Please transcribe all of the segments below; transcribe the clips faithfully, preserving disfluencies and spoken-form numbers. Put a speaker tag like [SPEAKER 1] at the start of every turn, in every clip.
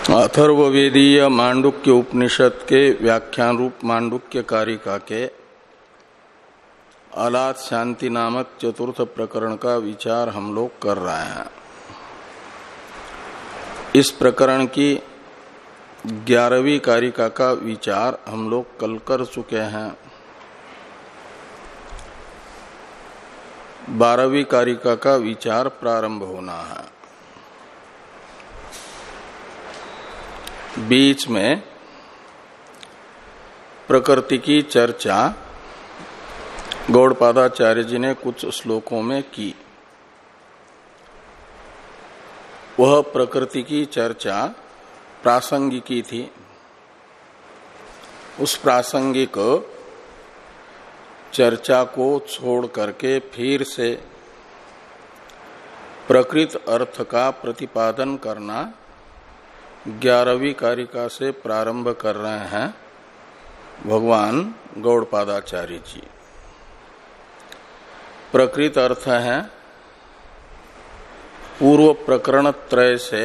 [SPEAKER 1] अथर्ववेदीय मांडुक्य उपनिषद के व्याख्यान रूप मांडुक्य कारिका के अलाद शांति नामक चतुर्थ प्रकरण का विचार हम लोग कर रहे हैं। इस प्रकरण की ग्यारहवीं कारिका का विचार हम लोग कल कर चुके हैं। बारहवीं कारिका का विचार प्रारंभ होना है। बीच में प्रकृति की चर्चा गौड़पादाचार्य जी ने कुछ श्लोकों में की। वह प्रकृति की चर्चा प्रासंगिकी थी। उस प्रासंगिक चर्चा को छोड़ करके फिर से प्रकृत अर्थ का प्रतिपादन करना ग्यारहवीं कारिका से प्रारंभ कर रहे हैं भगवान गौड़पादाचार्य जी। प्रकृत अर्थ है पूर्व प्रकरण त्रय से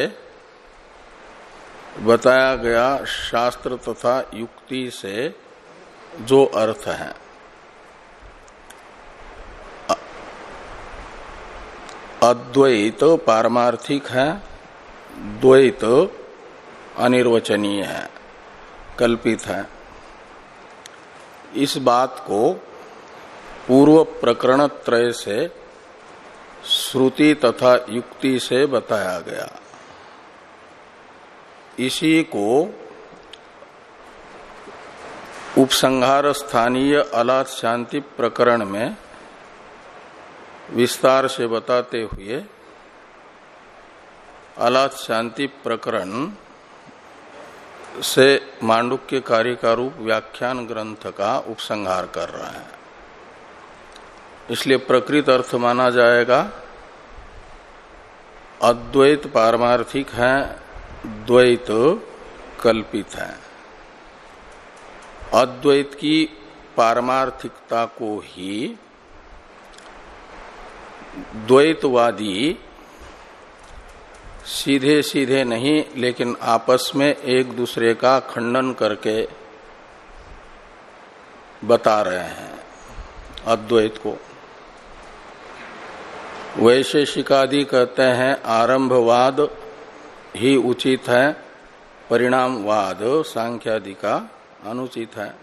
[SPEAKER 1] बताया गया शास्त्र तथा युक्ति से जो अर्थ है। अद्वैत पारमार्थिक है, द्वैत अनिर्वचनीय है, कल्पित है। इस बात को पूर्व प्रकरण त्रय से श्रुति तथा युक्ति से बताया गया। इसी को उपसंहार स्थानीय अलाद शांति प्रकरण में विस्तार से बताते हुए अलाद शांति प्रकरण से मांडुक्य कारिका रूप व्याख्यान ग्रंथ का उपसंहार कर रहा है। इसलिए प्रकृत अर्थ माना जाएगा अद्वैत पारमार्थिक है, द्वैत कल्पित है। अद्वैत की पारमार्थिकता को ही द्वैतवादी सीधे सीधे नहीं लेकिन आपस में एक दूसरे का खंडन करके बता रहे हैं अद्वैत को। वैशेषिकादि कहते हैं आरंभवाद ही उचित है, परिणामवाद सांख्यादि का अनुचित है।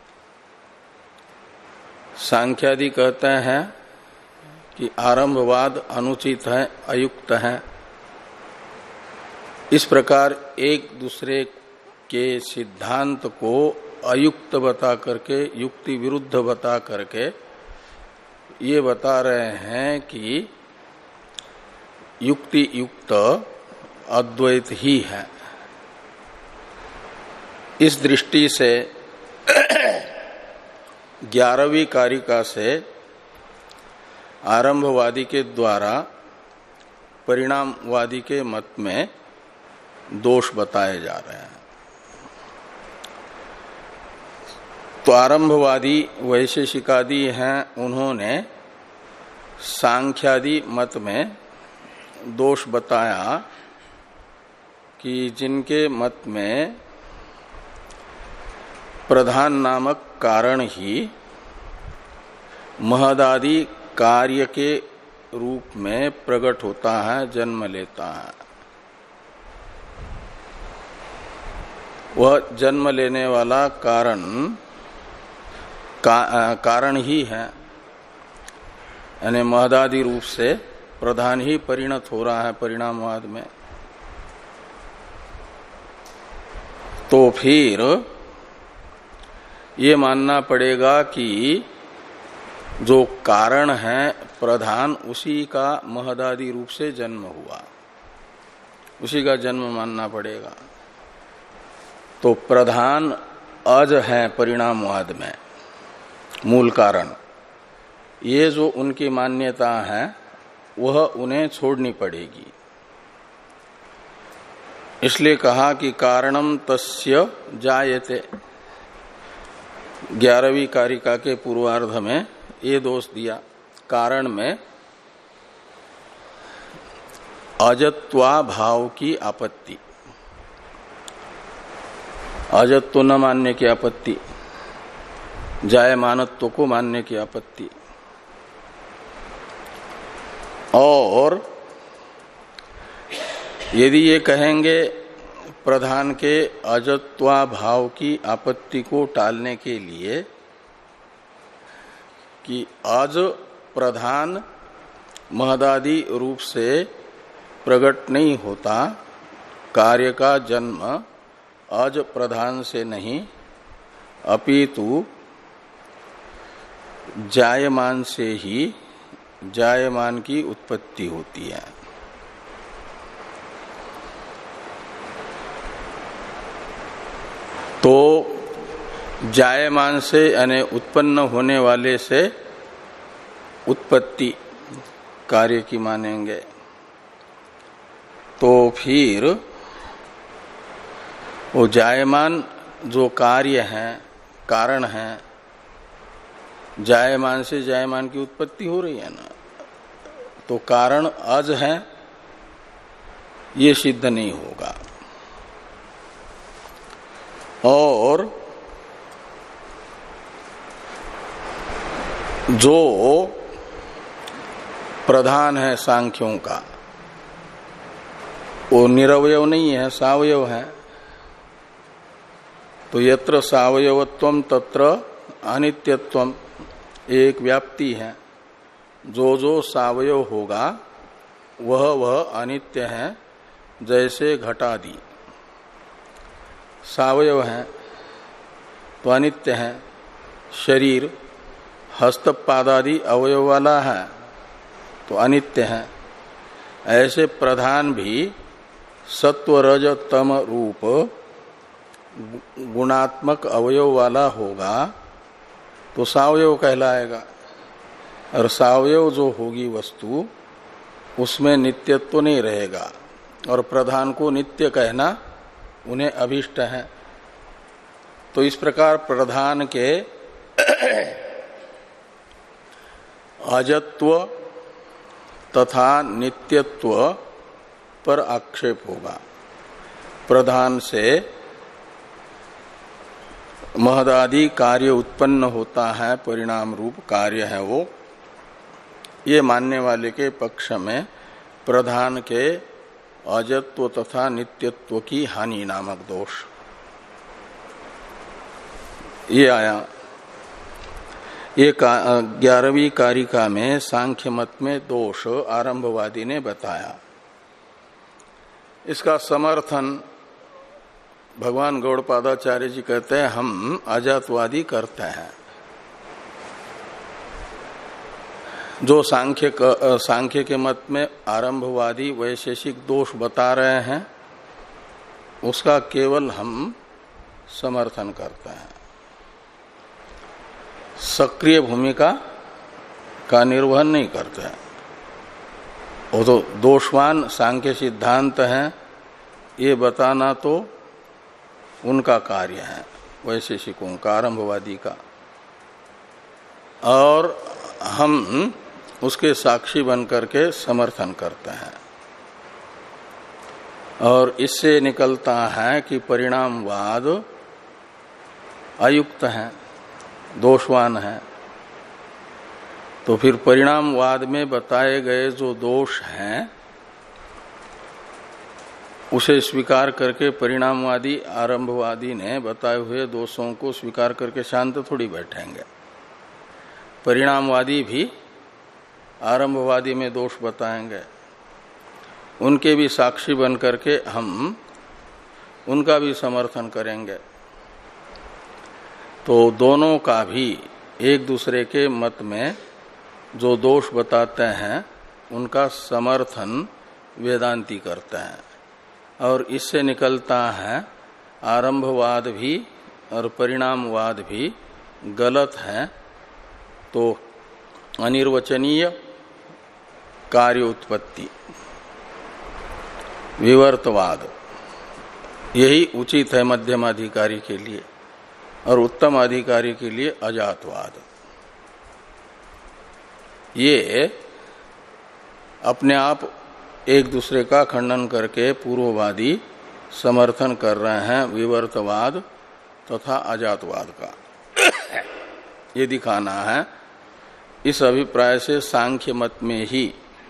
[SPEAKER 1] सांख्यादि कहते हैं कि आरंभवाद अनुचित है, अयुक्त है। इस प्रकार एक दूसरे के सिद्धांत को अयुक्त बता करके, युक्ति विरुद्ध बता करके ये बता रहे हैं कि युक्ति युक्त अद्वैत ही है। इस दृष्टि से ग्यारहवीं कारिका से आरंभवादी के द्वारा परिणामवादी के मत में दोष बताए जा रहे हैं। तो आरंभवादी वैशेषिकादि हैं, उन्होंने सांख्यादि मत में दोष बताया कि जिनके मत में प्रधान नामक कारण ही महदादि कार्य के रूप में प्रकट होता है, जन्म लेता है। वह जन्म लेने वाला कारण का, कारण ही है, यानी महदादि रूप से प्रधान ही परिणत हो रहा है परिणामवाद में। तो फिर ये मानना पड़ेगा कि जो कारण है प्रधान, उसी का महदादि रूप से जन्म हुआ, उसी का जन्म मानना पड़ेगा। तो प्रधान अज है परिणामवाद में, मूल कारण। ये जो उनकी मान्यता है वह उन्हें छोड़नी पड़ेगी। इसलिए कहा कि कारणम तस्य जायते। ग्यारहवीं कारिका के पूर्वार्ध में ये दोष दिया। कारण में अजत्वा भाव की आपत्ति, अजत्व न मानने की आपत्ति, जायमानत्व को मानने की आपत्ति। और यदि ये कहेंगे प्रधान के अजत्वा भाव की आपत्ति को टालने के लिए कि अज प्रधान महदादि रूप से प्रकट नहीं होता, कार्य का जन्म अज प्रधान से नहीं अपितु जायमान से ही जायमान की उत्पत्ति होती है। तो जायमान से यानी उत्पन्न होने वाले से उत्पत्ति कार्य की मानेंगे, तो फिर वो जायमान जो कार्य है, कारण है, जायमान से जायमान की उत्पत्ति हो रही है ना, तो कारण अज है ये सिद्ध नहीं होगा। और जो प्रधान है सांख्यों का वो निरवयव नहीं है, सावयव है। तो यत्र सावयवत्वम तत्र अनित्यत्वम एक व्याप्ति है। जो जो सावयव होगा वह वह अनित्य है। जैसे घटादि सावयव है तो अनित्य है। शरीर हस्तपादादि अवयव वाला है तो अनित्य है। ऐसे प्रधान भी सत्व रज तम रूप गुणात्मक अवयव वाला होगा तो सावयव कहलाएगा। और सावयव जो होगी वस्तु उसमें नित्यत्व नहीं रहेगा। और प्रधान को नित्य कहना उन्हें अभिष्ट है। तो इस प्रकार प्रधान के अजत्व तथा नित्यत्व पर आक्षेप होगा। प्रधान से महदादि कार्य उत्पन्न होता है, परिणाम रूप कार्य है वो, ये मानने वाले के पक्ष में प्रधान के अजत्व तथा नित्यत्व की हानि नामक दोष ये आया। ये ग्यारहवीं कारिका में सांख्य मत में दोष आरंभवादी ने बताया। इसका समर्थन भगवान गौड़पादाचार्य जी कहते हैं हम अजातवादी करते हैं। जो सांख्य सांख्य के मत में आरंभवादी वैशेषिक दोष बता रहे हैं उसका केवल हम समर्थन करते हैं। सक्रिय भूमिका का निर्वहन नहीं करते हैं। वो तो दोषवान सांख्य सिद्धांत है ये बताना तो उनका कार्य है, वैशेषिकों का, आरंभवादी का। और हम उसके साक्षी बनकर के समर्थन करते हैं। और इससे निकलता है कि परिणामवाद अयुक्त है, दोषवान है। तो फिर परिणामवाद में बताए गए जो दोष हैं उसे स्वीकार करके परिणामवादी आरंभवादी ने बताए हुए दोषों को स्वीकार करके शांत थोड़ी बैठेंगे। परिणामवादी भी आरंभवादी में दोष बताएंगे, उनके भी साक्षी बन करके हम उनका भी समर्थन करेंगे। तो दोनों का भी एक दूसरे के मत में जो दोष बताते हैं उनका समर्थन वेदांती करते हैं। और इससे निकलता है आरंभवाद भी और परिणामवाद भी गलत है। तो अनिर्वचनीय कार्य उत्पत्ति विवर्तवाद यही उचित है मध्यम अधिकारी के लिए, और उत्तम अधिकारी के लिए अजातवाद। ये अपने आप एक दूसरे का खंडन करके पूर्ववादी समर्थन कर रहे हैं विवर्तवाद तथा अजातवाद का ये दिखाना है। इस अभिप्राय से सांख्य मत में ही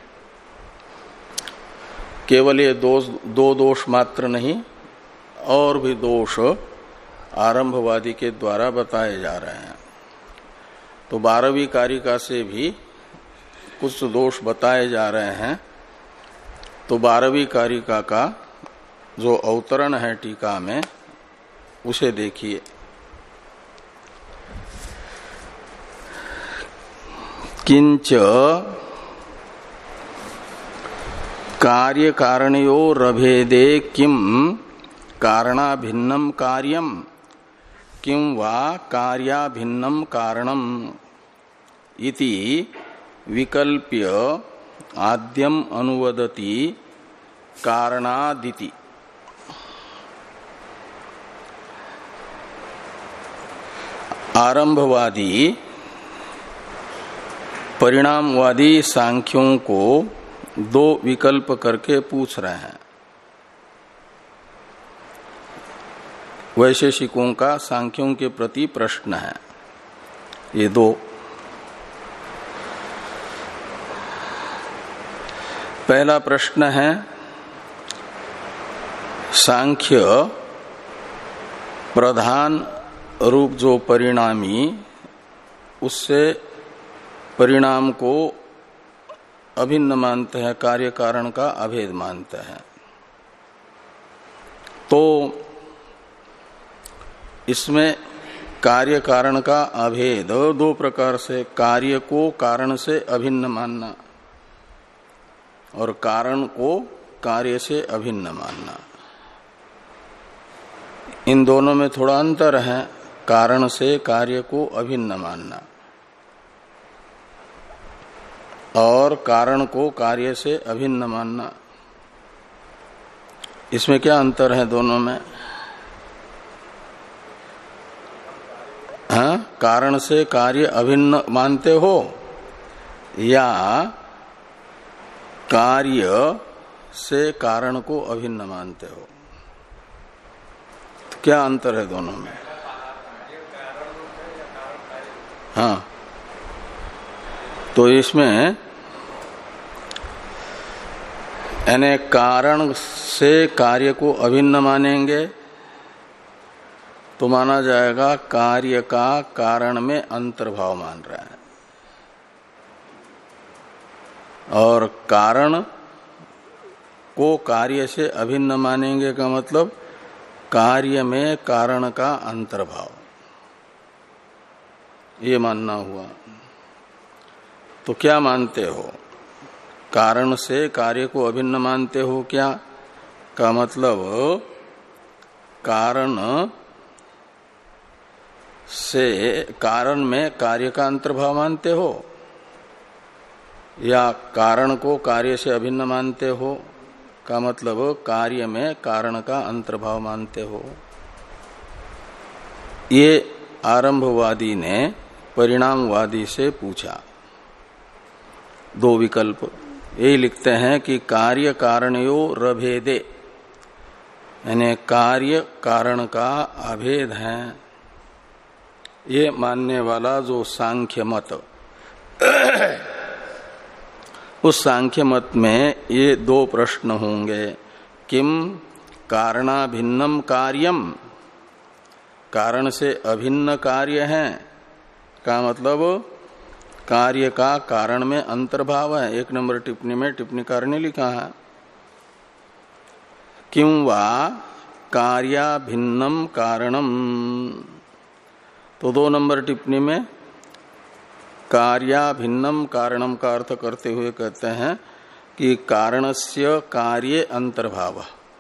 [SPEAKER 1] केवल ये दोष दो दोष मात्र नहीं, और भी दोष आरंभवादी के द्वारा बताए जा रहे हैं। तो बारहवीं कारिका से भी कुछ दोष बताए जा रहे हैं। तो बारहवीं कारिका का जो अवतरण है टीका में, उसे देखिए। किंच कार्य कारणयोरभेदे किम कारणाभिन्नम कार्यम किं वा कार्याभिन्नम कारणम इति विकल्प्य आद्यम अनुवदति कारणादिति। आरंभवादी परिणामवादी सांख्यों को दो विकल्प करके पूछ रहे हैं। वैशेषिकों का सांख्यों के प्रति प्रश्न है ये दो। पहला प्रश्न है, सांख्य प्रधान रूप जो परिणामी, उससे परिणाम को अभिन्न मानते हैं, कार्य कारण का अभेद मानते हैं। तो इसमें कार्य कारण का अभेद दो प्रकार से, कार्य को कारण से अभिन्न मानना और कारण को कार्य से अभिन्न मानना। इन दोनों में थोड़ा अंतर है। कारण से कार्य को अभिन्न मानना और कारण को कार्य से अभिन्न मानना, इसमें क्या अंतर है दोनों में? हाँ, कारण से कार्य अभिन्न मानते हो या कार्य से कारण को अभिन्न मानते हो? तो क्या अंतर है दोनों में? हाँ, तो इसमें यानी कारण से कार्य को अभिन्न मानेंगे तो माना जाएगा कार्य का कारण में अंतर्भाव मान रहा है, और कारण को कार्य से अभिन्न मानेंगे का मतलब कार्य में कारण का अंतर्भाव, ये मानना हुआ। तो क्या मानते हो? कारण से कार्य को अभिन्न मानते हो क्या? का मतलब कारण से कारण में कार्य का अंतर्भाव मानते हो या कारण को कार्य से अभिन्न मानते हो? का मतलब कार्य में कारण का अंतर्भाव मानते हो। ये आरंभवादी ने परिणामवादी से पूछा। दो विकल्प यही लिखते हैं कि कार्य कारणयो रभेदे, यानी कार्य कारण का अभेद है, ये मानने वाला जो सांख्य मत, उस सांख्य मत में ये दो प्रश्न होंगे। किम कारणाभिन्नम कार्यम, कारण से अभिन्न कार्य है का मतलब कार्य का कारण में अंतर्भाव है। एक नंबर टिप्पणी में टिप्पणीकार ने लिखा है किं वा कार्याभिन्नम कारणम, तो दो नंबर टिप्पणी में कार्याभिन्नम कारणम का अर्थ करते हुए कहते हैं कि कारणस्य कार्य अंतर्भाव।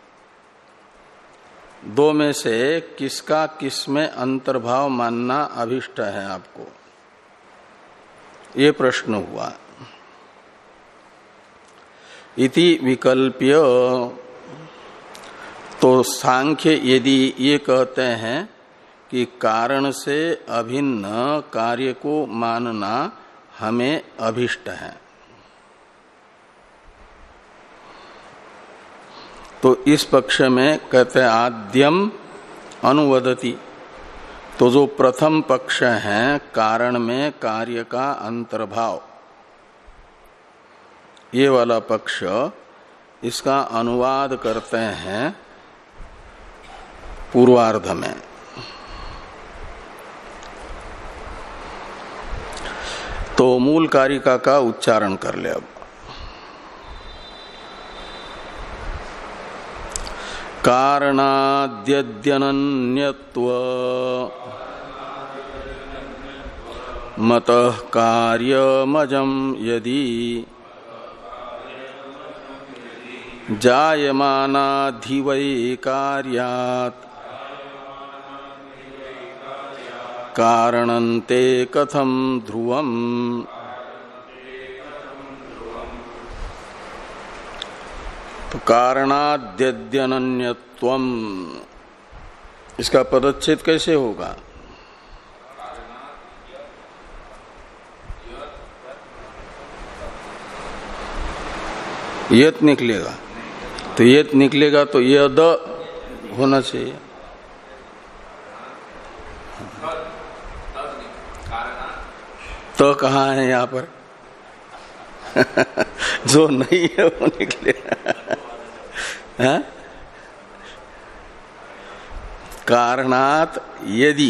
[SPEAKER 1] दो में से किसका किस में अंतर्भाव मानना अभिष्ट है आपको, ये प्रश्न हुआ। इति विकल्प्य, तो सांख्य यदि ये कहते हैं कि कारण से अभिन्न कार्य को मानना हमें अभिष्ट है, तो इस पक्ष में कहते हैं आद्यम अनुवदति, तो जो प्रथम पक्ष है कारण में कार्य का अंतर्भाव, ये वाला पक्ष, इसका अनुवाद करते हैं पूर्वार्ध में। तो मूल कारिका का उच्चारण कर ले अब। कारणाद्यद्यनन्यत्व मतः कार्यमजं यदि जायमानाधिवै कार्यात् कारणन्ते कथम ध्रुवम्। तो कारणाद्यद्यनन्यत्वम्, इसका पदच्छेद कैसे होगा? यत निकलेगा, तो यत निकलेगा तो यद होना चाहिए। तो कहाँ है यहाँ पर? जो नहीं है वो निकलेगा। है? कारणात यदि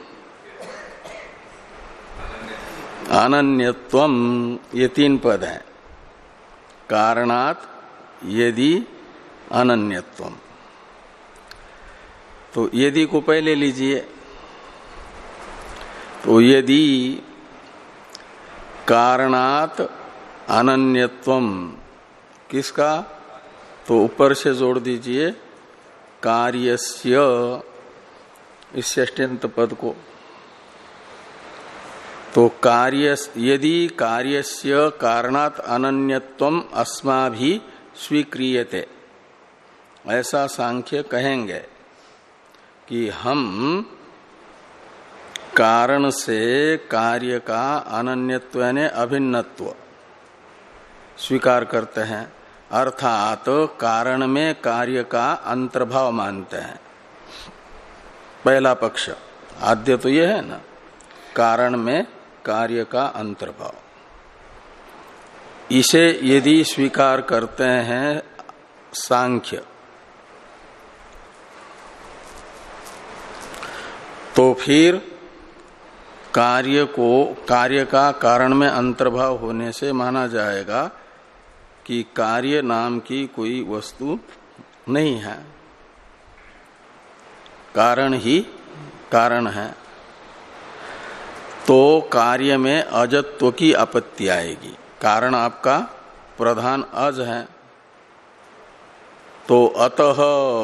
[SPEAKER 1] अनन्यत्वम, ये तीन पद हैं। कारणात यदि अनन्यत्वम, तो यदि को पहले लीजिए। तो यदि कारणात अनन्यत्वम किसका? तो ऊपर से जोड़ दीजिए कार्यस्य, इस षष्ट्यंत पद को। तो कार्य यदि कार्यस्य कारणात अनन्यत्वम अस्माभि स्वीक्रियते, ऐसा सांख्य कहेंगे कि हम कारण से कार्य का अनन्यत्व यानी अभिन्नत्व स्वीकार करते हैं, अर्थात कारण में कार्य का अंतर्भाव मानते हैं। पहला पक्ष आद्य तो यह है ना, कारण में कार्य का अंतर्भाव। इसे यदि स्वीकार करते हैं सांख्य, तो फिर कार्य को कार्य का कारण में अंतर्भाव होने से माना जाएगा कि कार्य नाम की कोई वस्तु नहीं है, कारण ही कारण है। तो कार्य में अजत्व की आपत्ति आएगी। कारण आपका प्रधान अज है, तो अतः,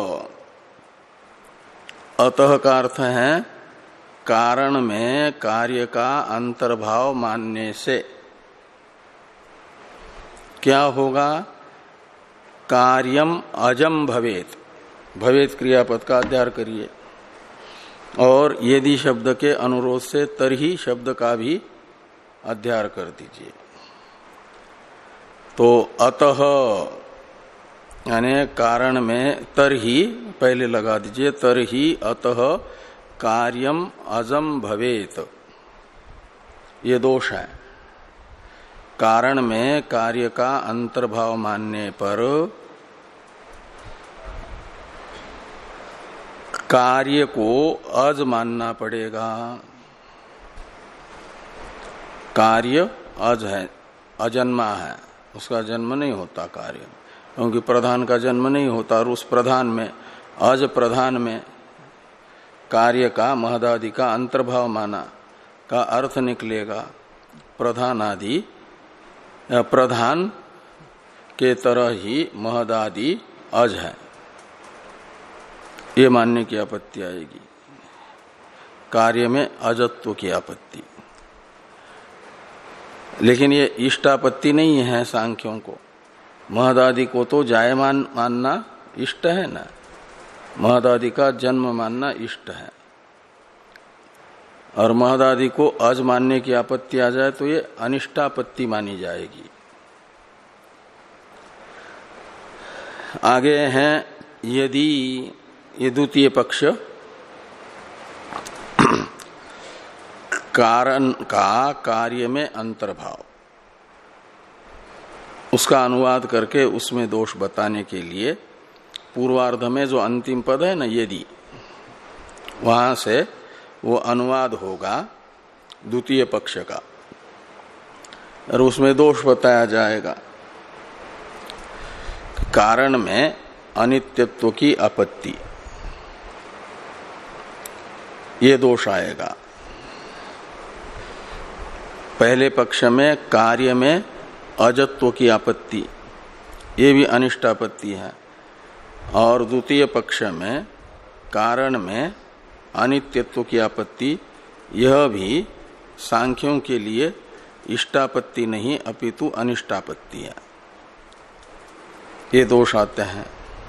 [SPEAKER 1] अतः का अर्थ है कारण में कार्य का अंतर्भाव मानने से क्या होगा? कार्यम अजम भवेत, भवेत क्रियापद का अध्यार करिए, और यदि शब्द के अनुरोध से तरही शब्द का भी अध्यार कर दीजिए। तो अतः यानी कारण में तरही पहले लगा दीजिए, तरही अतः कार्यम अजम भवेत, ये दोष है। कारण में कार्य का अंतर्भाव मानने पर कार्य को अज मानना पड़ेगा। कार्य अज है, अजन्मा है, उसका जन्म नहीं होता कार्य, क्योंकि प्रधान का जन्म नहीं होता। और उस प्रधान में, अज प्रधान में कार्य का महदादि का अंतर्भाव माना का अर्थ निकलेगा प्रधान आदि, प्रधान के तरह ही महदादि अज है, ये मानने की आपत्ति आएगी। कार्य में अजत्व की आपत्ति, लेकिन ये इष्टापत्ति नहीं है सांख्यों को। महदादि को तो जायमान मानना इष्ट है ना, महदादि का जन्म मानना इष्ट है, और महदादि को अज मानने की आपत्ति आ जाए तो ये अनिष्टापत्ति मानी जाएगी। आगे हैं यदि, ये द्वितीय पक्ष कारण का कार्य में अंतर्भाव, उसका अनुवाद करके उसमें दोष बताने के लिए पूर्वार्ध में जो अंतिम पद है ना यदि, वहां से वो अनुवाद होगा द्वितीय पक्ष का और उसमें दोष बताया जाएगा। कारण में अनित्यत्व की आपत्ति, ये दोष आएगा। पहले पक्ष में कार्य में अजत्व की आपत्ति, ये भी अनिष्ट आपत्ति है। और द्वितीय पक्ष में कारण में अनित्यत्व की आपत्ति, यह भी सांख्यों के लिए इष्टापत्ति नहीं अपितु अनिष्टापत्ति है। ये दोष आते हैं।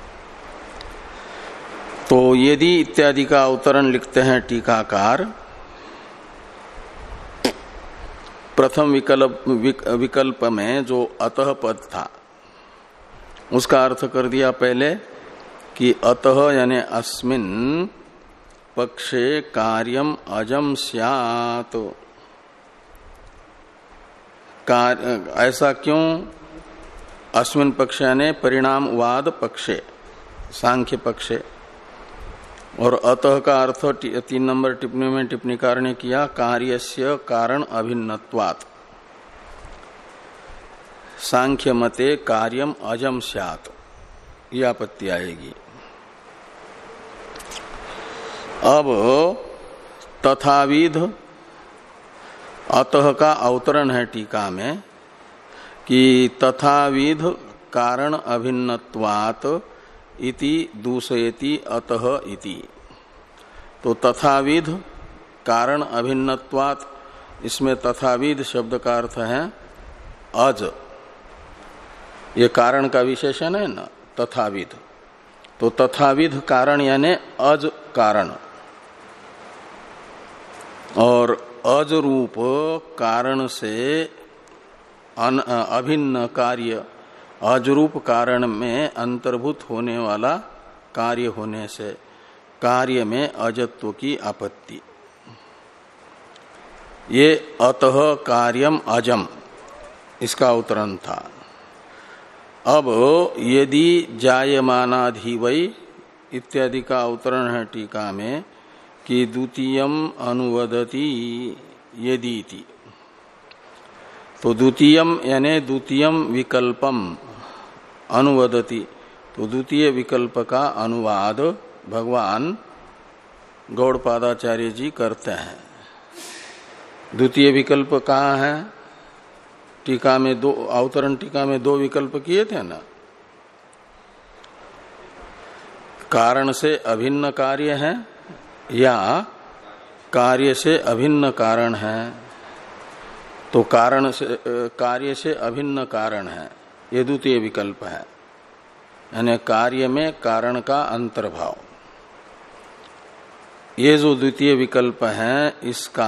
[SPEAKER 1] तो यदि इत्यादि का अवतरण लिखते हैं टीकाकार, प्रथम विकल्प विक, विकल्प में जो अतः पद था उसका अर्थ कर दिया पहले कि अतः यानी अस्मिन् पक्षे कार्यम अजम स्यात्। ऐसा क्यों? अस्मिन् पक्ष यानी परिणामवाद पक्षे, सांख्य पक्षे। और अतः का अर्थ तीन नंबर टिप्पणी में टिप्पणीकार ने किया कार्यस्य कारण अभिन्नत्वात्। सांख्य मते कार्यम अजम स्यात्, यह आपत्ति आएगी। अब तथाविध अतः का अवतरण है टीका में कि तथाविध कारण अभिन्नत्वात् इति दूषयति अतः इति। तो तथाविध कारण अभिन्नत्वात्, इसमें तथाविध शब्द का अर्थ है अज, ये कारण का विशेषण है ना तथाविध। तो तथाविध कारण यानी अज कारण, और अज रूप कारण से अभिन्न कार्य, अजरूप कारण में अंतर्भूत होने वाला कार्य होने से कार्य में अजत्व की आपत्ति। ये अतः कार्यम अजम, इसका अवतरण था। अब यदि जायमानाधिवै इत्यादि का अवतरण है टीका में कि द्वितीयम अनुवदति यदीति। तो द्वितीयम यानी द्वितीयम विकल्पम अनुवदति, तो द्वितीय विकल्प का अनुवाद भगवान गौड़पादाचार्य जी करते हैं। द्वितीय विकल्प कहाँ है? टीका में दो, अवतरण टीका में दो विकल्प किए थे ना। कारण से अभिन्न कार्य है या कार्य से अभिन्न कारण है। तो कारण से कार्य से अभिन्न कारण है, ये द्वितीय विकल्प है, यानी कार्य में कारण का अंतर्भाव। ये जो द्वितीय विकल्प है इसका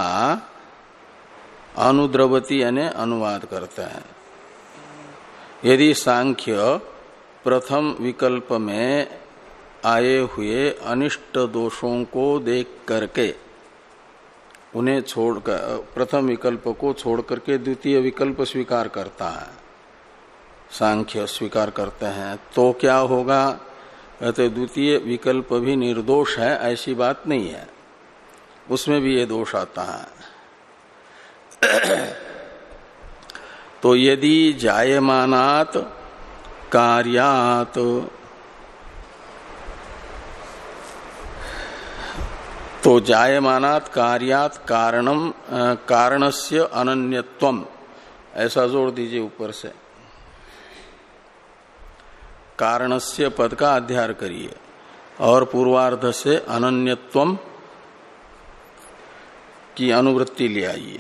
[SPEAKER 1] अनुद्रवती यानी अनुवाद करते हैं। यदि सांख्य प्रथम विकल्प में आए हुए अनिष्ट दोषों को देख करके उन्हें छोड़कर, प्रथम विकल्प को छोड़ करके द्वितीय विकल्प स्वीकार करता है, सांख्य स्वीकार करते हैं, तो क्या होगा? कहते द्वितीय विकल्प भी निर्दोष है, ऐसी बात नहीं है, उसमें भी ये दोष आता है। तो यदि जायमानात् कार्यात्, तो जायमानात् कार्यात् कारणम कारणस्य अनन्यत्वम, ऐसा जोड़ दीजिए ऊपर से। कारणस्य पद का अध्यार करिए और पूर्वार्ध से अनन्यत्वम की अनुवृत्ति ले आइए।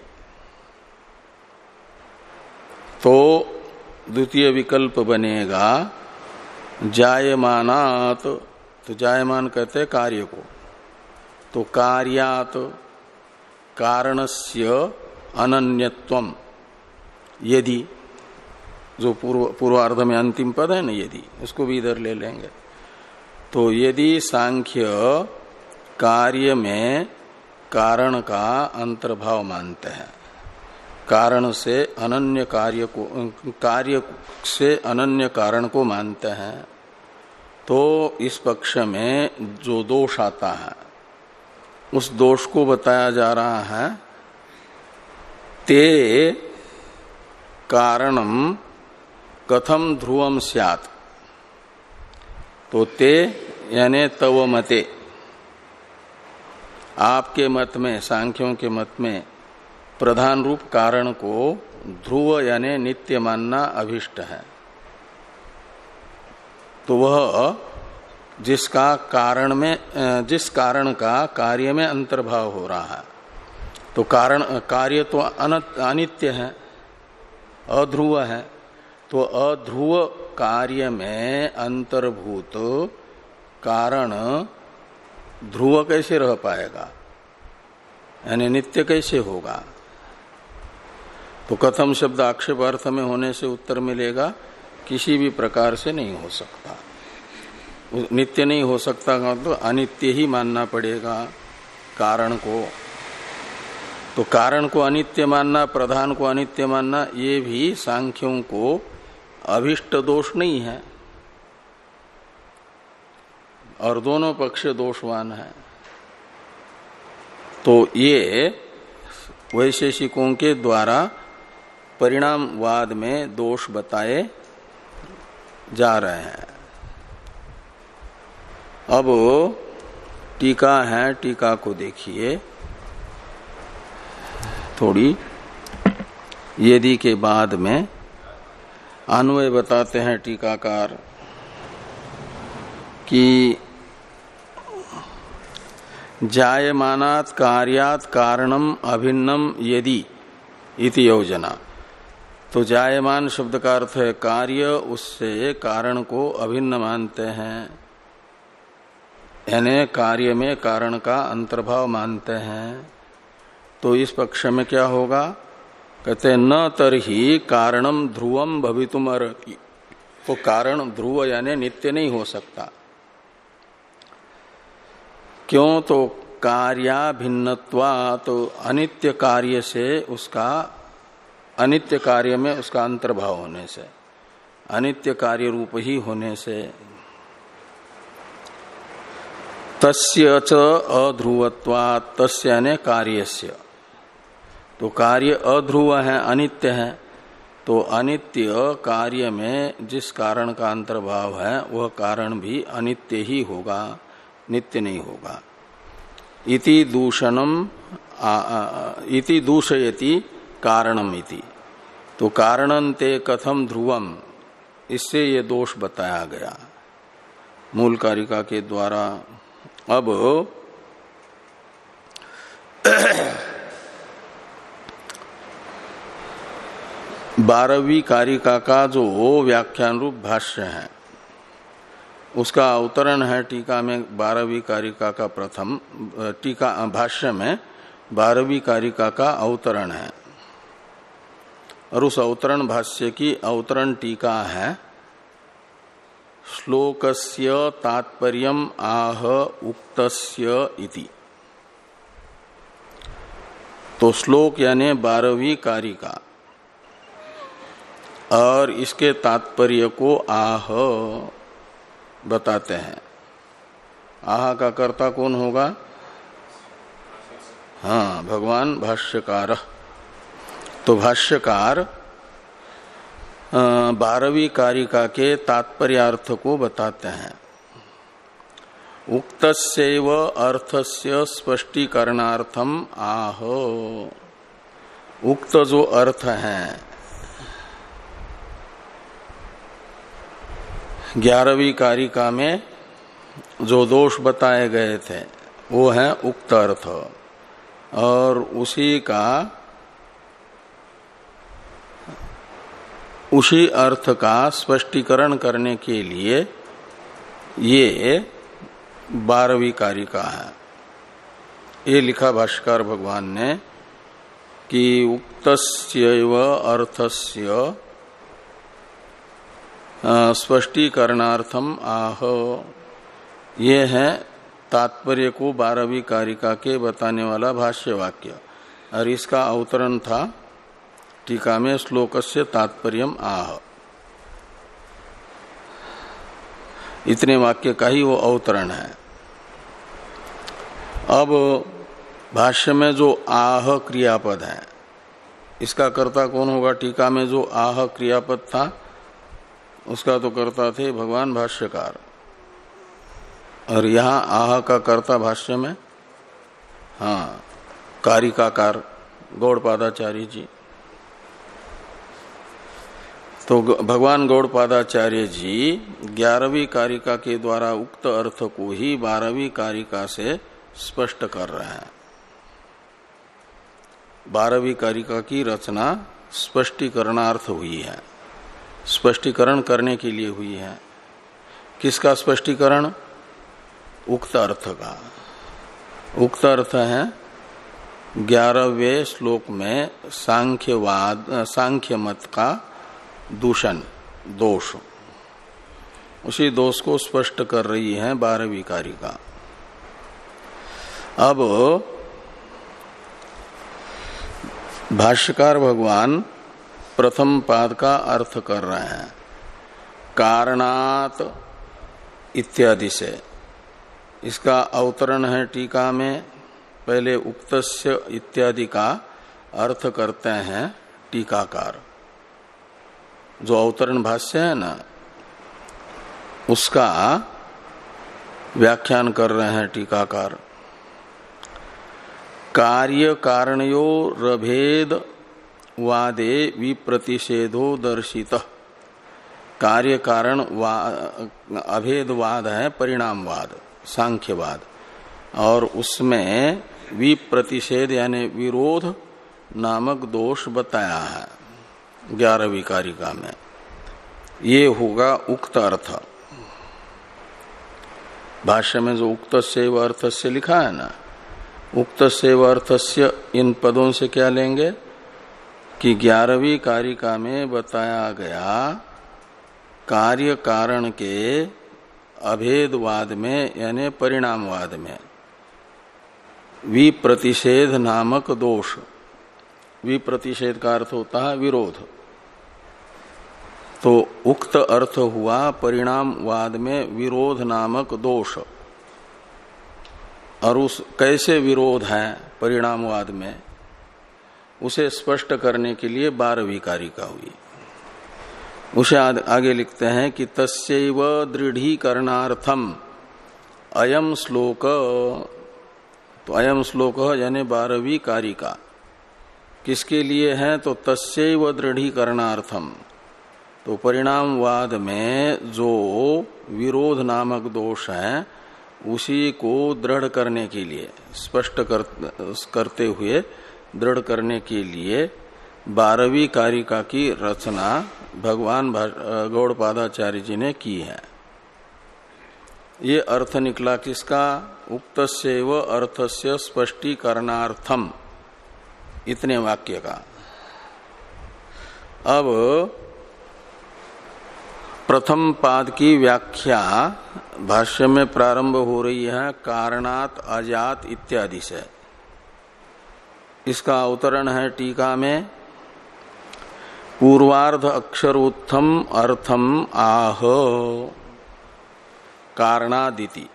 [SPEAKER 1] तो द्वितीय विकल्प बनेगा जायमानात्, तो जायमान कहते हैं कार्य को, तो कार्यात् कारणस्य अनन्यत्वम यदि, जो पूर्व पूर्वार्ध में अंतिम पद है ना यदि, उसको भी इधर ले लेंगे। तो यदि सांख्य कार्य में कारण का अंतर्भाव मानते हैं, कारण से अनन्य कार्य को, कार्य से अनन्य कारण को मानते हैं, तो इस पक्ष में जो दोष आता है उस दोष को बताया जा रहा है। ते कारणम कथम ध्रुवम स्यात्, तो ते यानी तव मते, आपके मत में, सांख्यों के मत में प्रधान रूप कारण को ध्रुव यानी नित्य मानना अभिष्ट है। तो वह जिसका कारण में, जिस कारण का कार्य में अंतर्भाव हो रहा है, तो कारण कार्य तो अनित्य है, अध्रुव है, तो अध्रुव कार्य में अंतर्भूत कारण ध्रुव कैसे रह पाएगा, यानी नित्य कैसे होगा। तो कथम शब्द आक्षेप अर्थ में होने से उत्तर मिलेगा किसी भी प्रकार से नहीं हो सकता, नित्य नहीं हो सकता, तो अनित्य ही मानना पड़ेगा कारण को। तो कारण को अनित्य मानना, प्रधान को अनित्य मानना, ये भी सांख्यों को अभिष्ट दोष नहीं है, और दोनों पक्ष दोषवान है। तो ये वैशेषिकों के द्वारा परिणामवाद में दोष बताए जा रहे हैं। अब टीका है, टीका को देखिए थोड़ी, यदि के बाद में अन्वय बताते हैं टीकाकार कि जायमानात् कार्यात् कारणम अभिन्नम यदि इति योजना। तो जायमान शब्द का अर्थ है कार्य, उससे कारण को अभिन्न मानते हैं, यानी कार्य में कारण का अंतर्भाव मानते हैं। तो इस पक्ष में क्या होगा, कहते हैं न तरहि कारणम ध्रुवम भवितुम अर्हति। तो कारण ध्रुव यानी नित्य नहीं हो सकता। क्यों, तो कार्या भिन्नत्वा, तो अनित्य कार्य से उसका, अनित्य कार्य में उसका अंतर्भाव होने से, अनित्य कार्य रूप ही होने से। तस्य च अध्रुवत्वात्, तस्य यानी कार्यस्य, तो कार्य अध्रुव है, अनित्य है, तो अनित्य कार्य में जिस कारण का अंतर्भाव है वह कारण भी अनित्य ही होगा, नित्य नहीं होगा। इति दूषणम इति दूषयति कारणम इति, तो कारणन्ते कथम ध्रुवम, इससे ये दोष बताया गया मूल कारिका के द्वारा। अब बारहवीं कारिका का जो व्याख्यान रूप भाष्य है उसका अवतरण है टीका में। बारहवीं कारिका का प्रथम टीका भाष्य में बारहवीं कारिका का अवतरण है, और उस अवतरण भाष्य की अवतरण टीका है श्लोकस्य तात्पर्यम आह उक्तस्य इति। तो श्लोक यानी बारहवीं कारिका, और इसके तात्पर्य को आह बताते हैं। आह का कर्ता कौन होगा, हाँ भगवान भाष्यकार। तो भाष्यकार बारहवीं कारिका के तात्पर्यार्थ को बताते हैं। उक्तस्यैव अर्थस्य स्पष्टीकरणार्थम आह, उक्त जो अर्थ है ग्यारहवीं कारिका में जो दोष बताए गए थे वो है उक्त अर्थ, और उसी का उसी अर्थ का स्पष्टीकरण करने के लिए ये बारहवीं कारिका है। ये लिखा भाष्यकार भगवान ने कि उक्तस्यैव अर्थस्य स्पष्टीकरणार्थम आह, ये है तात्पर्य को बारहवीं कारिका के बताने वाला भाष्य वाक्य, और इसका अवतरण था टीका में श्लोकस्य तात्पर्यम आह। इतने वाक्य का ही वो अवतरण है। अब भाष्य में जो आह क्रियापद है, इसका कर्ता कौन होगा? टीका में जो आह क्रियापद था उसका तो कर्ता थे भगवान भाष्यकार, और यहाँ आह का कर्ता भाष्य में हाँ कारिकाकार गौड़पादाचार्य जी। तो भगवान गौड़पादाचार्य जी ग्यारहवीं कारिका के द्वारा उक्त अर्थ को ही बारहवीं कारिका से स्पष्ट कर रहे हैं। बारहवीं कारिका की रचना स्पष्टीकरणार्थ हुई है, स्पष्टीकरण करने के लिए हुई है। किसका स्पष्टीकरण? उक्त अर्थ का। उक्त अर्थ है ग्यारहवें श्लोक में सांख्यवाद सांख्य मत का दूषण दोष, उसी दोष को स्पष्ट कर रही है बारहवीं कारिका। अब भाष्यकार भगवान प्रथम पाद का अर्थ कर रहे हैं कारणात इत्यादि से। इसका अवतरण है टीका में। पहले उक्तस्य इत्यादि का अर्थ करते हैं टीकाकार। जो अवतरण भाष्य है ना, उसका व्याख्यान कर रहे हैं टीकाकार। कार्य कारणयो रभेद वादे विप्रतिषेधो दर्शित। कार्य कारण अभेदवाद है परिणामवाद, सांख्यवाद, और उसमें विप्रतिषेध यानी विरोध नामक दोष बताया है ग्यारहवीं कारिका में। ये होगा उक्त अर्थ। भाष्य में जो उक्त सेव अर्थस्य लिखा है ना, उक्त सेव अर्थस्य इन पदों से क्या लेंगे कि ग्यारहवीं कारिका में बताया गया कार्य कारण के अभेदवाद में यानी परिणामवाद में विप्रतिषेध नामक दोष। विप्रतिषेध का अर्थ होता है विरोध। तो उक्त अर्थ हुआ परिणामवाद में विरोध नामक दोष। और उस कैसे विरोध है परिणामवाद में, उसे स्पष्ट करने के लिए बारहवीं कारिका हुई। उसे आगे लिखते हैं कि तस्यैव दृढ़ीकरणार्थम अयम श्लोक। तो अयम श्लोक यानी बारहवीं कारिका किसके लिए है? तो तस्यैव दृढ़ीकरणार्थम। तो परिणामवाद में जो विरोध नामक दोष है उसी को दृढ़ करने के लिए, स्पष्ट कर, करते हुए दृढ़ करने के लिए बारहवीं कारिका की रचना भगवान गौड़पादाचार्य जी ने की है। ये अर्थ निकला किसका? उक्तस्यैव अर्थस्य स्पष्टीकरणार्थम, इतने वाक्य का। अब प्रथम पाद की व्याख्या भाष्य में प्रारंभ हो रही है कारणात अजात इत्यादि से। इसका अवतरण है टीका में पूर्वार्ध अक्षरोत्थम अर्थम आह कारणादिति।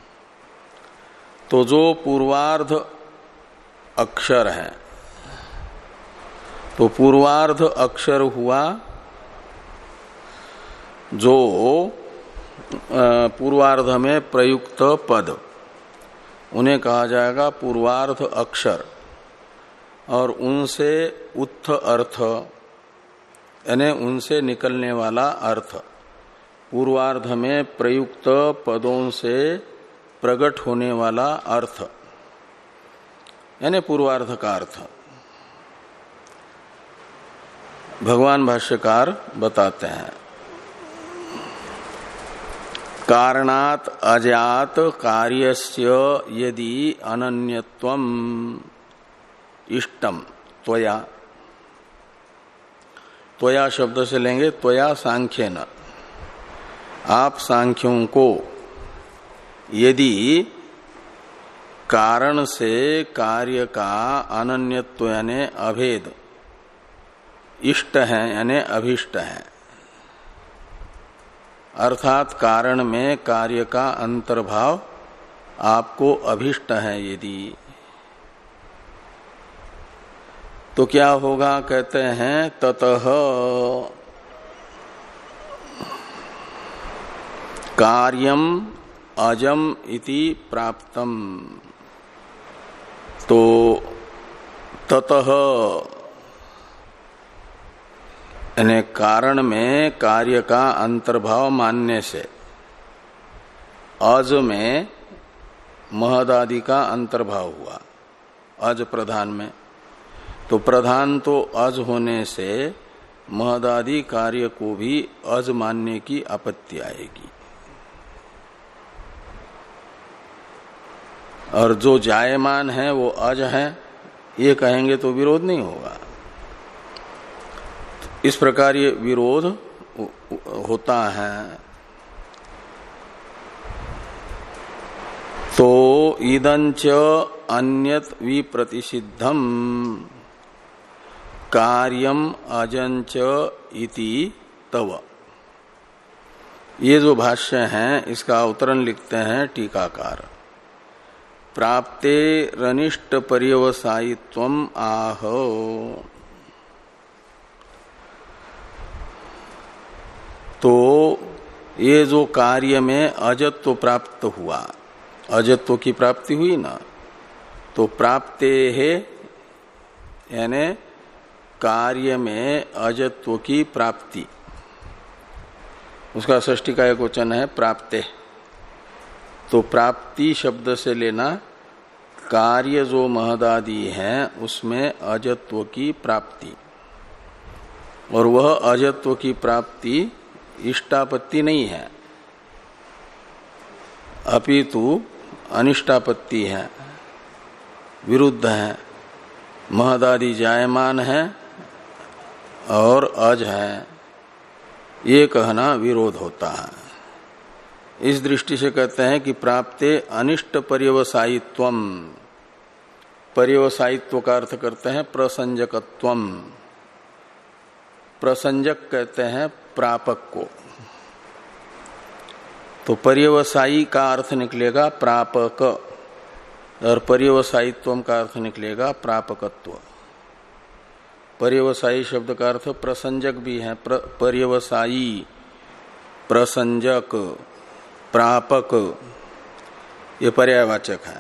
[SPEAKER 1] तो जो पूर्वार्ध अक्षर है, तो पूर्वार्ध अक्षर हुआ जो पूर्वार्ध में प्रयुक्त पद, उन्हें कहा जाएगा पूर्वार्ध अक्षर। और उनसे उत्थ अर्थ यानी उनसे निकलने वाला अर्थ, पूर्वार्ध में प्रयुक्त पदों से प्रकट होने वाला अर्थ यानी पूर्वार्ध का अर्थ भगवान भाष्यकार बताते हैं। कारणात अजात कार्यस्य यदि अनन्यत्वम इष्टम त्वया। त्वया शब्द से लेंगे त्वया सांख्येन, आप सांख्यों को यदि कारण से कार्य का अनन्यत्व यानी अभेद इष्ट है यानी अभिष्ट है, अर्थात कारण में कार्य का अंतर्भाव आपको अभिष्ट है यदि, तो क्या होगा? कहते हैं ततः कार्यम अजम इति प्राप्तम। तो ततः यानी कारण में कार्य का अंतर्भाव मानने से अज में महदादि का अंतर्भाव हुआ, अज प्रधान में। तो प्रधान तो अज होने से महदादि कार्य को भी अज मानने की आपत्ति आएगी, और जो जायमान है वो अज है ये कहेंगे तो विरोध नहीं होगा। इस प्रकार ये विरोध होता है। तो इदंच अन्यत विप्रतिषिद्धम कार्यम अजंच इति तव। ये जो भाष्य है इसका उत्तरण लिखते हैं टीकाकार। प्राप्ते रनिष्ट पर्यवसायित्वम आह। तो ये जो कार्य में अजत्व प्राप्त हुआ, अजत्व की प्राप्ति हुई ना, तो प्राप्ते है यानी कार्य में अजत्व की प्राप्ति, उसका षष्ठी का एक वचन है प्राप्ते। तो प्राप्ति शब्द से लेना कार्य जो महदादि है उसमें अजत्व की प्राप्ति, और वह अजत्व की प्राप्ति इष्टापत्ति नहीं है, अपितु अनिष्टापत्ति है, विरुद्ध है। महदादि जायमान है और अज है, ये कहना विरोध होता है। इस दृष्टि से कहते हैं कि प्राप्ते अनिष्ट पर्यवसायित्वम। पर्यवसायित्व का अर्थ करते हैं प्रसंजकत्वम। प्रसंजक कहते हैं प्रापक को। तो पर्यवसायी का अर्थ निकलेगा प्रापक, और पर्यवसायित्व का अर्थ निकलेगा प्रापकत्व। पर्यवसायी शब्द का अर्थ प्रसंजक भी है, पर्यवसायी, प्रसंजक, प्रापक, ये पर्यायवाचक है।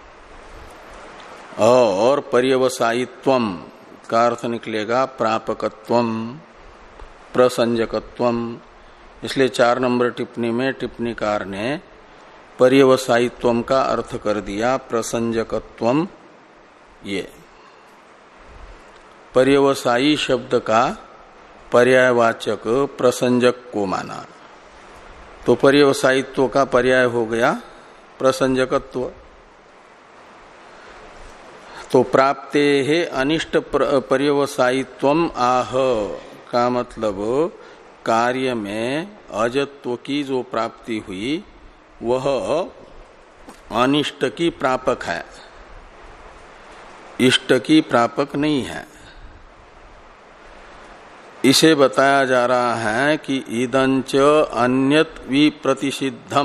[SPEAKER 1] और पर्यवसायित्वम का अर्थ निकलेगा प्रापकत्वम, प्रसंजकत्वम। इसलिए चार नंबर टिप्पणी में टिप्पणीकार ने पर्यवसायित्वम का अर्थ कर दिया प्रसंजकत्वम। ये पर्यवसायी शब्द का पर्यायवाचक प्रसंजक को माना, तो पर्यवसायित्व का पर्याय हो गया प्रसंजकत्व। तो प्राप्ते है अनिष्ट पर्यवसायित्वम आह का मतलब कार्य में अजत्व की जो प्राप्ति हुई वह अनिष्ट की प्रापक है, इष्ट की प्रापक नहीं है। इसे बताया जा रहा है कि इदंच अन्यत विप्रतिषिद्धम,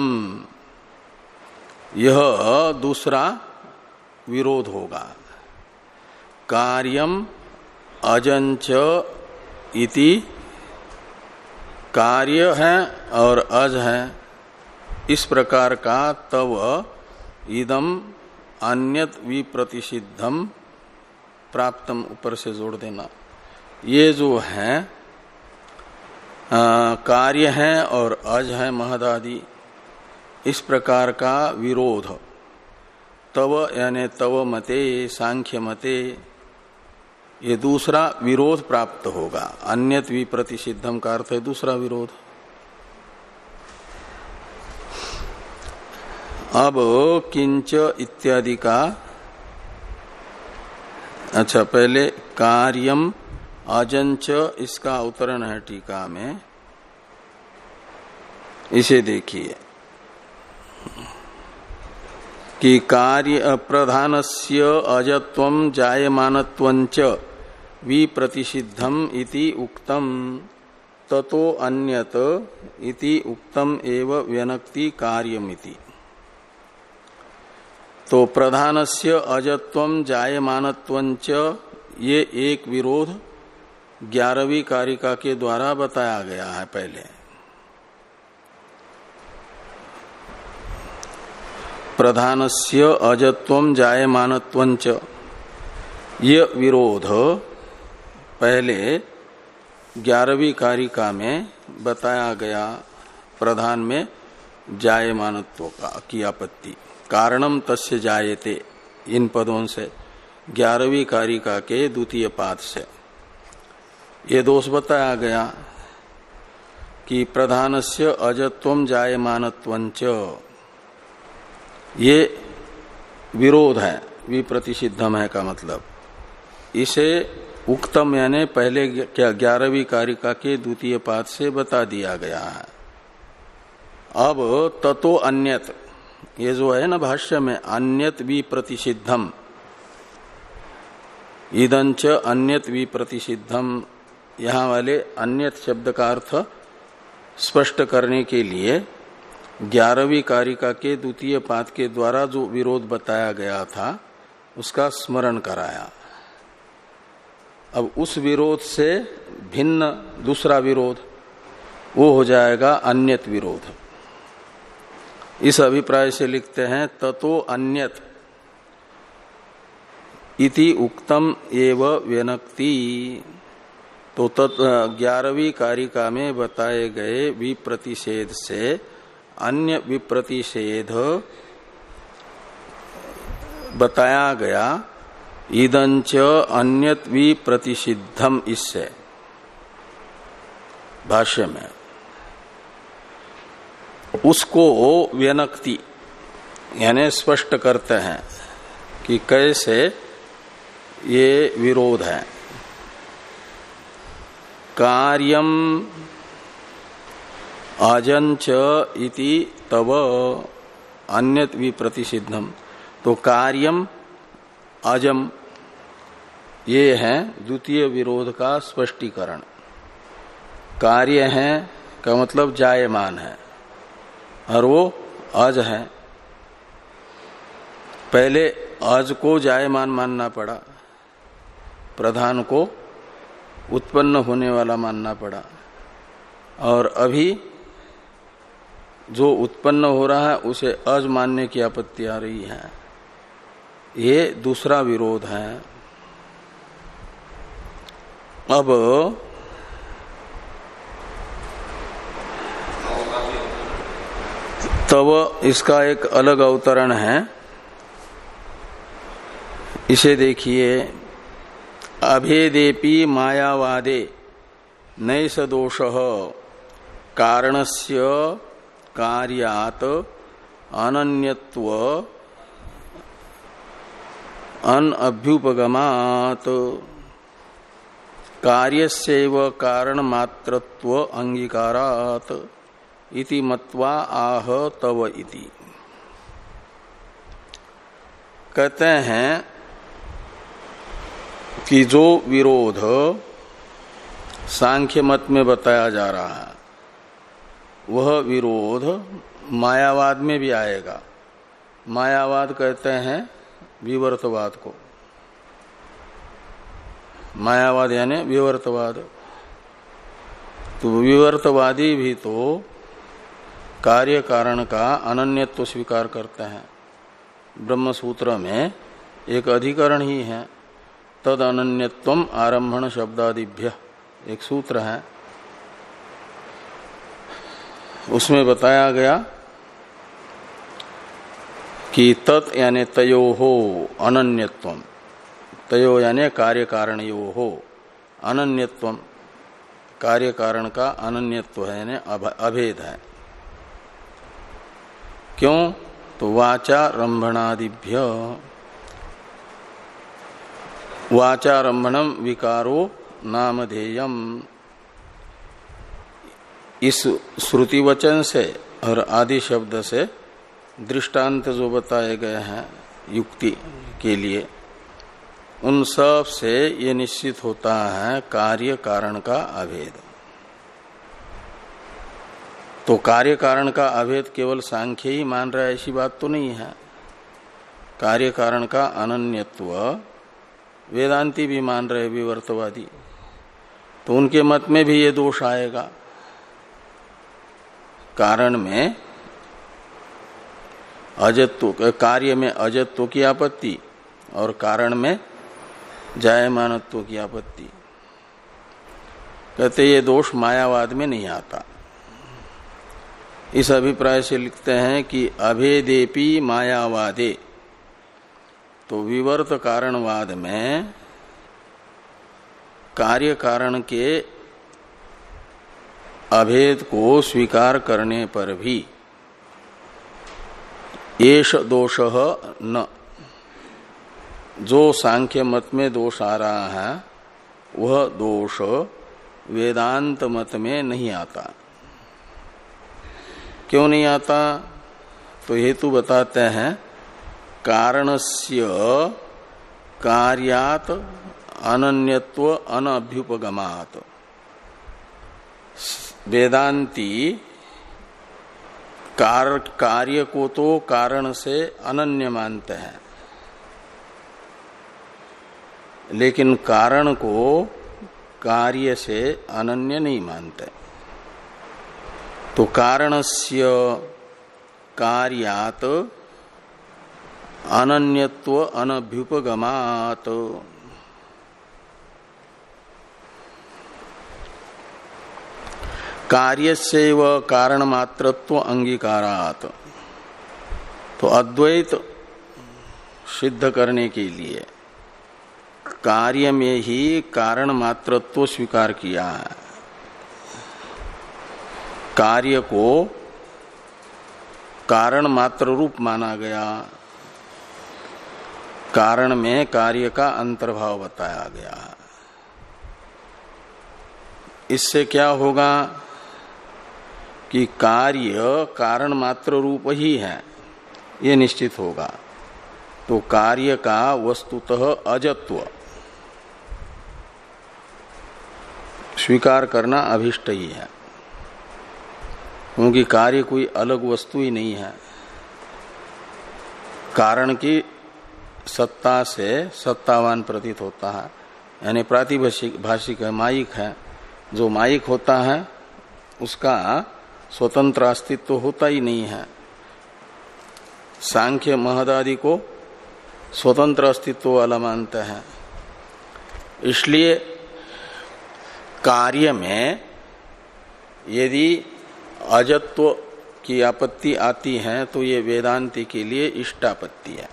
[SPEAKER 1] यह दूसरा विरोध होगा। कार्यम अजंच इति, कार्य है और अज है, इस प्रकार का तव इदम अन्यत विप्रतिषिद्धम प्राप्तम, ऊपर से जोड़ देना। ये जो है आ, कार्य है और अज है महदादि, इस प्रकार का विरोध तव यानी तव मते, सांख्य मते, ये दूसरा विरोध प्राप्त होगा। अन्यत विप्रतिषिद्धम का अर्थ है दूसरा विरोध। अब किंच इत्यादि का, अच्छा पहले कार्यम अजंच, इसका अवतरण है टीका में, इसे देखिए। कि कार्य प्रधानस्य अजत्वं जायमानत्वंच विप्रतिषिद्धम इति उक्तम ततो अन्यत इति उक्तम एव व्यनक्ति कार्यमिति। तो प्रधानस्य अजत्वं जायमानत्वंच ये एक विरोध ग्यारहवीं कारिका के द्वारा बताया गया है। पहले प्रधानस्य अजत्वं जायमानत्वंच ये विरोध पहले ग्यारहवीं कारिका में बताया गया। प्रधान में जायमानत्व का की आपत्ति, कारणम तस्य जायते, इन पदों से ग्यारहवीं कारिका के द्वितीय पाद से ये दोष बताया गया कि प्रधानस्य अजत्वं जायमानत्वंच ये विरोध है, विप्रतिषिद्धम है का मतलब। इसे उक्तम यानी पहले क्या ग्यारहवीं कारिका के द्वितीय पाद से बता दिया गया है। अब ततो अन्यत, ये जो है ना भाष्य में अन्यत विप्रतिषिद्धम, इदंच अन्यत विप्रतिषिद्धम, यहाँ वाले अन्यत शब्द का अर्थ स्पष्ट करने के लिए ग्यारहवीं कारिका के द्वितीय पाद के द्वारा जो विरोध बताया गया था उसका स्मरण कराया। अब उस विरोध से भिन्न दूसरा विरोध वो हो जाएगा अन्यत विरोध। इस अभिप्राय से लिखते हैं ततो अन्यत इति उक्तम एव व्यनक्ति। तो ग्यारहवीं कारिका में बताए गए विप्रतिषेध से अन्य विप्रतिषेध बताया गया। इदंच अन्यत विप्रतिषिद्धम, इससे भाष्य में उसको व्यनक्ति यानी स्पष्ट करते हैं कि कैसे ये विरोध है। कार्यम अजंच इति तव अन्यत विप्रतिषिद्धम। तो कार्यम अजम ये है द्वितीय विरोध का स्पष्टीकरण। कार्य है का मतलब जायमान है और वो अज है। पहले अज को जायमान मानना पड़ा, प्रधान को उत्पन्न होने वाला मानना पड़ा, और अभी जो उत्पन्न हो रहा है उसे अज मानने की आपत्ति आ रही है। ये दूसरा विरोध है। अब तब इसका एक अलग अवतरण है, इसे देखिए। अभेदेपि मायावादे नैष दोषः कारणस्य कार्यात् अनन्यत्व अनभ्युपगमात् कार्यस्यैव कारणमात्रत्व अंगीकारात् इति मत्वा आह तव इति। कहते हैं कि जो विरोध सांख्य मत में बताया जा रहा है वह विरोध मायावाद में भी आएगा। मायावाद कहते हैं विवर्तवाद को, मायावाद यानी विवर्तवाद। तो विवर्तवादी भी तो कार्य कारण का अनन्यत्व स्वीकार करते हैं। ब्रह्म सूत्र में एक अधिकरण ही है, तद अनन्यत्वम आरंभण शब्दादिभ्य, एक सूत्र है, उसमें बताया गया कि तत् यानी तयो हो अनन्यत्वम, तयो यानी कार्य कारण यो हो, अनन्यत्वम कार्य कारण का अनन्यत्व है यानी अभेद है। क्यों? तो वाचारंभणादिभ्य, वाचारंभणम विकारो नामधेयम, इस श्रुति वचन से और आदि शब्द से दृष्टांत जो बताए गए हैं युक्ति के लिए, उन सब से ये निश्चित होता है कार्य कारण का अभेद। तो कार्य कारण का अभेद केवल सांख्य ही मान रहा है ऐसी बात तो नहीं है। कार्य कारण का अनन्यत्व वेदांती भी मान रहे विवर्तवादी, तो उनके मत में भी ये दोष आएगा। कारण में अजत्व, कार्य में अजत्व की आपत्ति और कारण में जायमानत्व की आपत्ति। कहते ये दोष मायावाद में नहीं आता। इस अभिप्राय से लिखते हैं कि अभेदेपि मायावादे, तो विवर्त कारणवाद में कार्य कारण के अभेद को स्वीकार करने पर भी एष दोषः न, जो सांख्य मत में दोष आ रहा है वह दोष वेदांत मत में नहीं आता। क्यों नहीं आता? तो हेतु बताते हैं, कारणस्य कार्यात अनन्यत्व अनभ्युपगमात्। वेदांती कार, कार्य को तो कारण से अनन्य मानते हैं, लेकिन कारण को कार्य से अनन्य नहीं मानते। तो कारणस्य कार्यात अनन्यत्व अनभ्युपगमात्। कार्यस्यैव कारण मात्रत्व अंगीकारात्। तो अद्वैत सिद्ध करने के लिए कार्य में ही कारण मात्रत्व स्वीकार किया है। कार्य को कारण मात्र रूप माना गया, कारण में कार्य का अंतर्भाव बताया गया। इससे क्या होगा कि कार्य कारण मात्र रूप ही है, ये निश्चित होगा। तो कार्य का वस्तुतः अजत्व स्वीकार करना अभिष्ट ही है, क्योंकि कार्य कोई अलग वस्तु ही नहीं है। कारण की सत्ता से सत्तावान प्रतीत होता है, यानी प्रातिभाषिक भाषिक है, मायिक है। जो मायिक होता है उसका स्वतंत्र अस्तित्व तो होता ही नहीं है। सांख्य महदादि को स्वतंत्र अस्तित्व वाला मानते हैं। इसलिए कार्य में यदि अजत्व की आपत्ति आती है तो ये वेदांति के लिए इष्टापत्ति है,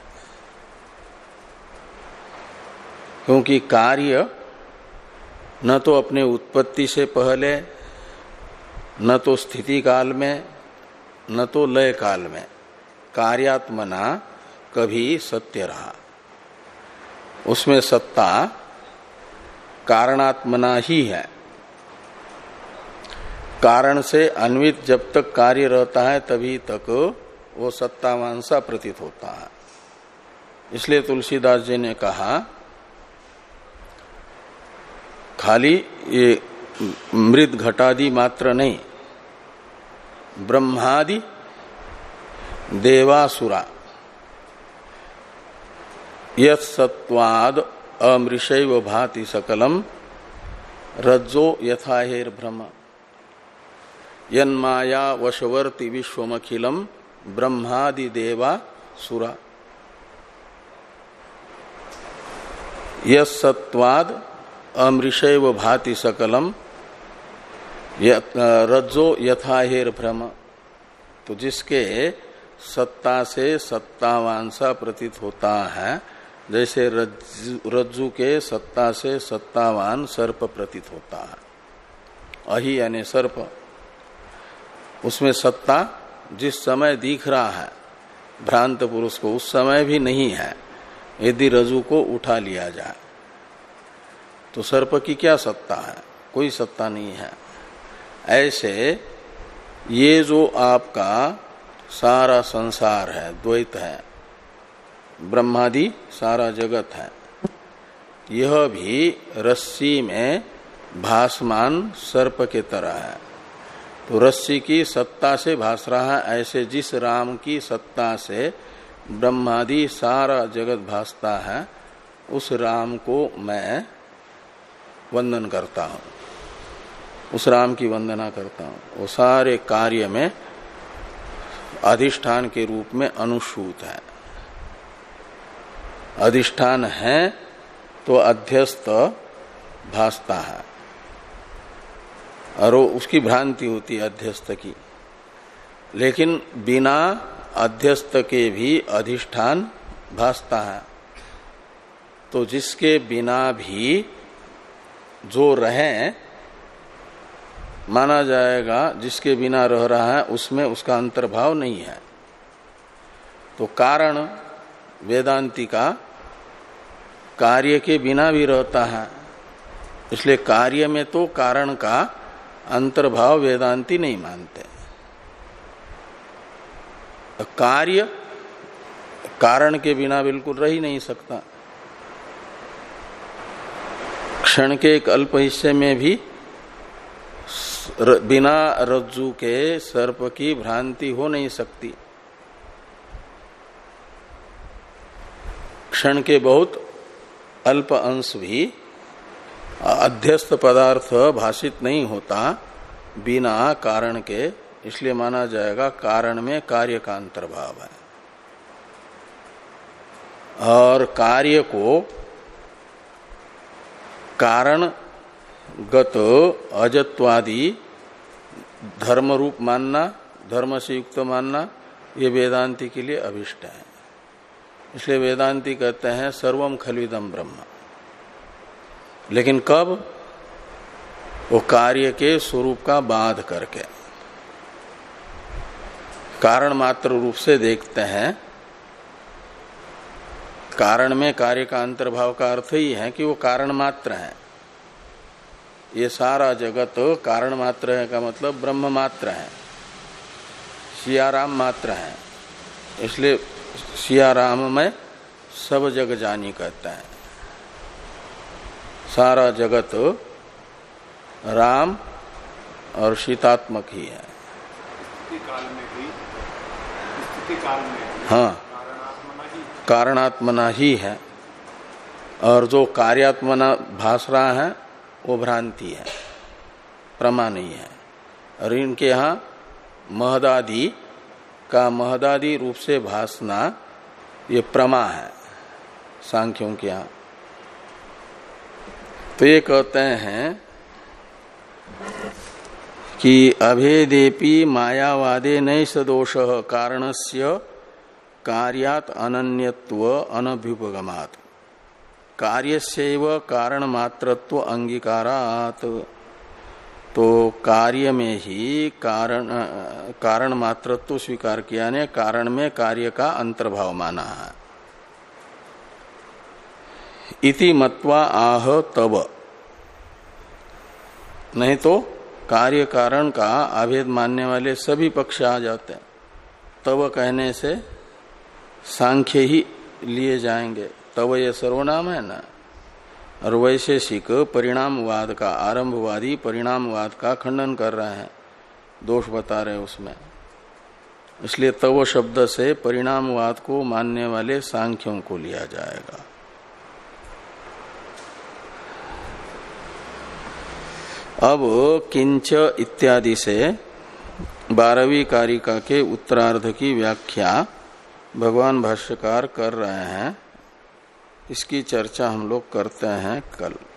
[SPEAKER 1] क्योंकि कार्य न तो अपने उत्पत्ति से पहले, न तो स्थिति काल में, न तो लय काल में कार्यात्मना कभी सत्य रहा। उसमें सत्ता कारणात्मना ही है। कारण से अन्वित जब तक कार्य रहता है तभी तक वो सत्तावान सा प्रतीत होता है। इसलिए तुलसीदास जी ने कहा, खाली ये मृद घटादि मात्र नहीं, ब्रह्मादि देवासुरा यत्सत्वाद अमृषैव भाति सकलम रज्जो यथाहेर भ्रम यन्माया वशवर्ति विश्वमखिलम ब्रह्मादि देवासुरा। यत्सत्वाद अमृषैव भाति सकलम रज्जो यथाहेर भ्रम। तो जिसके सत्ता से सत्तावान सा प्रतीत होता है, जैसे रज्जु, रज्जु के सत्ता से सत्तावान सर्प प्रतीत होता है। अहि यानी सर्प, उसमें सत्ता जिस समय दिख रहा है भ्रांत पुरुष को, उस समय भी नहीं है। यदि रज्जु को उठा लिया जाए तो सर्प की क्या सत्ता है? कोई सत्ता नहीं है। ऐसे ये जो आपका सारा संसार है, द्वैत है, ब्रह्मादि सारा जगत है, यह भी रस्सी में भासमान सर्प के तरह है। तो रस्सी की सत्ता से भास रहा है, ऐसे जिस राम की सत्ता से ब्रह्मादि सारा जगत भासता है, उस राम को मैं वंदन करता हूं, उस राम की वंदना करता हूं। वो सारे कार्य में अधिष्ठान के रूप में अनुसूत है। अधिष्ठान है तो अध्यस्त भासता है, और उसकी भ्रांति होती है अध्यस्त की। लेकिन बिना अध्यस्त के भी अधिष्ठान भासता है। तो जिसके बिना भी जो रहे माना जाएगा, जिसके बिना रह रहा है उसमें उसका अंतर्भाव नहीं है। तो कारण वेदांती का कार्य के बिना भी रहता है, इसलिए कार्य में तो कारण का अंतर्भाव वेदांती नहीं मानते। कार्य कारण के बिना बिल्कुल रह ही नहीं सकता। क्षण के एक अल्प हिस्से में भी बिना रज्जु के सर्प की भ्रांति हो नहीं सकती। क्षण के बहुत अल्प अंश भी अध्यस्त पदार्थ भाषित नहीं होता बिना कारण के, इसलिए माना जाएगा कारण में कार्य का अंतर्भाव है। और कार्य को कारण गत अजत्वादि धर्म रूप मानना, धर्म से युक्त मानना, ये वेदांती के लिए अभिष्ट है। इसलिए वेदांती कहते हैं सर्वम खल्विदम ब्रह्म। लेकिन कब? वो कार्य के स्वरूप का बाध करके कारण मात्र रूप से देखते हैं। कारण में कार्य का अंतर्भाव का अर्थ ही है कि वो कारण मात्र है। ये सारा जगत कारण मात्र है का मतलब ब्रह्म मात्र है, सियाराम मात्र है। इसलिए सियाराम में सब जग जानी कहता है। सारा जगत राम और सीतात्मक ही है।
[SPEAKER 2] काल में भी, स्थिति काल में भी,
[SPEAKER 1] हाँ, कारणात्मना ही है। और जो कार्यात्मना भास रहा है वो भ्रांति है, प्रमा नहीं है। और इनके यहाँ महदादि का महदादि रूप से भासना ये प्रमा है सांख्यों के यहाँ। तो ये कहते हैं कि अभेदेपि मायावादे नैष दोष कारणस्य कार्यात अनन्यत्व अनभ्युपगमात् कार्यस्यैव कारण मात्रत्व अंगीकारात्। तो कार्य में ही कारण कारण मात्रत्व स्वीकार किया ने कारण में कार्य का अंतर्भाव माना है। इति मत्वा आह तब, नहीं तो कार्य कारण का अभेद मानने वाले सभी पक्ष आ जाते हैं। तब कहने से सांख्य ही लिए जाएंगे। तब ये सर्वनाम है ना। और वैशेषिक परिणामवाद का, आरंभवादी परिणामवाद का खंडन कर रहे हैं, दोष बता रहे हैं उसमें। इसलिए तव शब्द से परिणामवाद को मानने वाले सांख्यों को लिया जाएगा। अब किंच इत्यादि से बारहवीं कारिका के उत्तरार्ध की व्याख्या भगवान भाष्यकार कर रहे हैं। इसकी चर्चा हम लोग करते हैं कल।